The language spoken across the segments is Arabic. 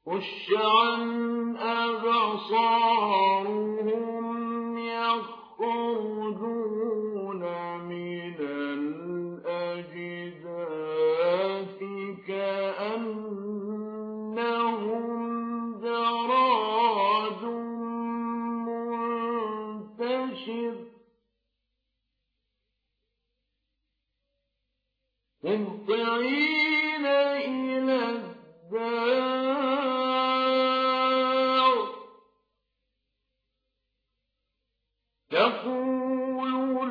خش عن أبصارهم يخرجون من الأجداث كأنهم جراد منتشر مهطعين إلى الداع يقول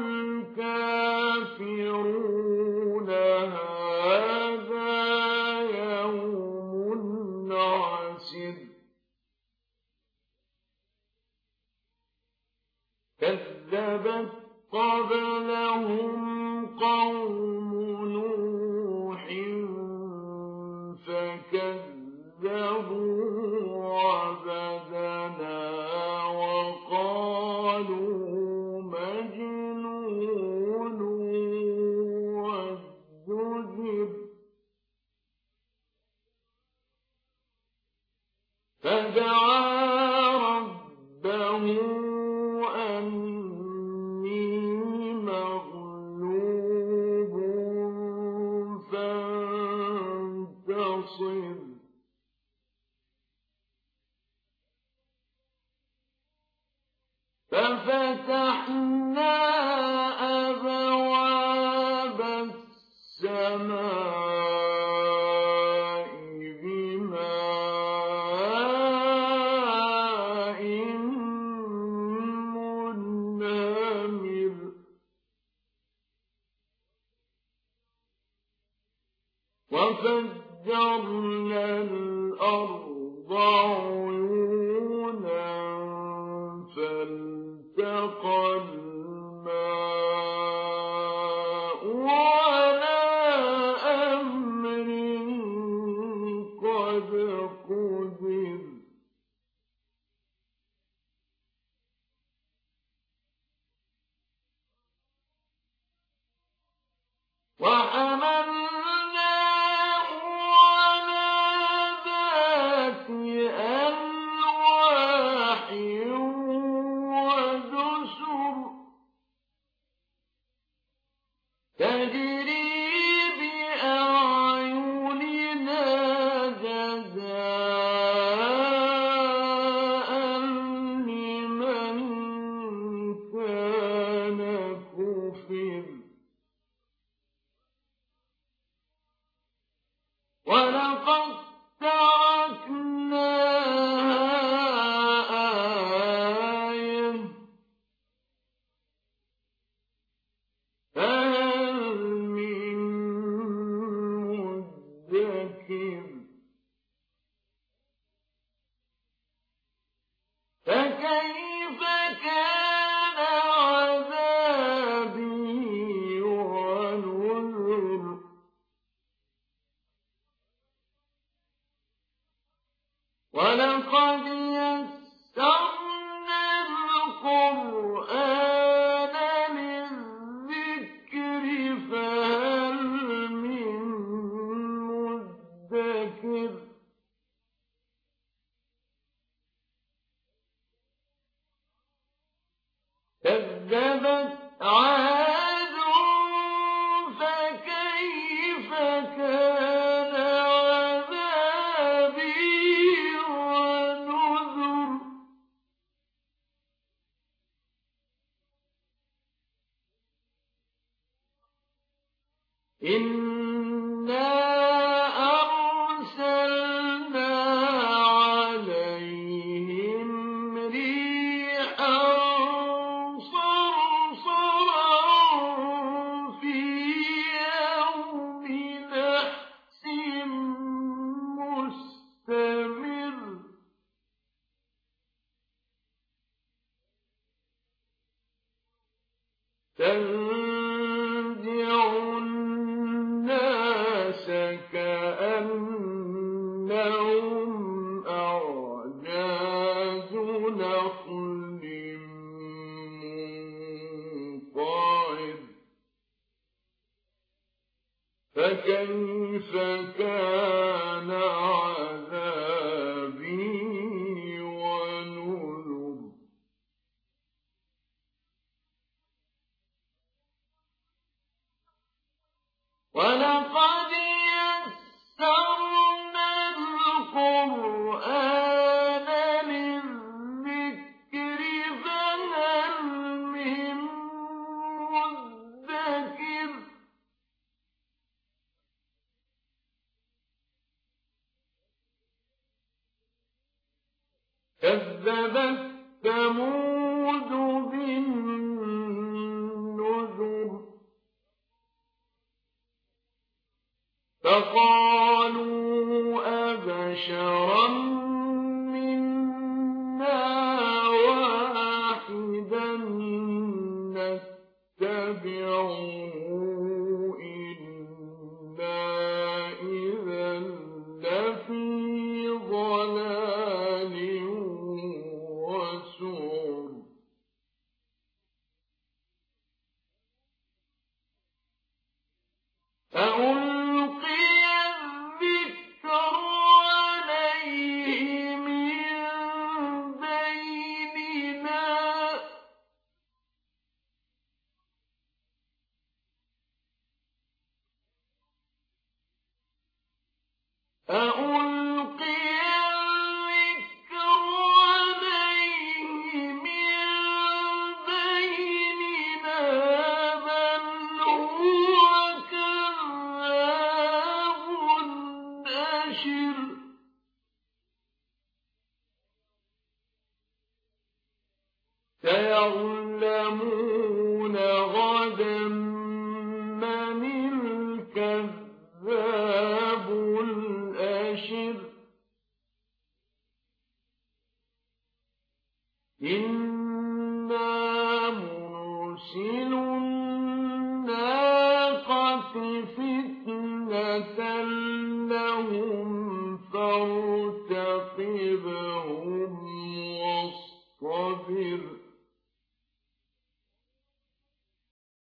الكافرون هذا يوم عسر كذبت قبلهم قوم نوح فكذبوا عبدنا وقالوا مجنون وازدجر فدعا ربه أني مغلوب فانتصر ففتحنا أبواب السماء بماء منهمر وفجرنا الأرض عيونا فالتقى الماء على أمر قد قدر وحملناه على ذات ألواح ودسر تجري بأعيننا جزاء لمن كان كفر ولقد تركناها آية فهل من مدكر فكيف كان عذابي ونذر ولقد يسرنا القرآن للذكر فهل من مدكر كذبت عاد فكيف كان عذابي ونذر إنا أرسلنا عليهم ريحا صرصرا في يوم نحس مستمر تنزع الناس كأنهم أعجاز نخل منقعر فكيف كان عذابي كذبت ثمود بالنذر فقالوا أبشرا منا واحدا نتبعه إنا إذا لفي ضلال وسعر ألقي الذكر عليه من بيننا بل هو كذاب أشر سيعلمون غدا من الكذاب الأشر إنا مرسل الناقة فتنة لهم فارتقبهم واصطبر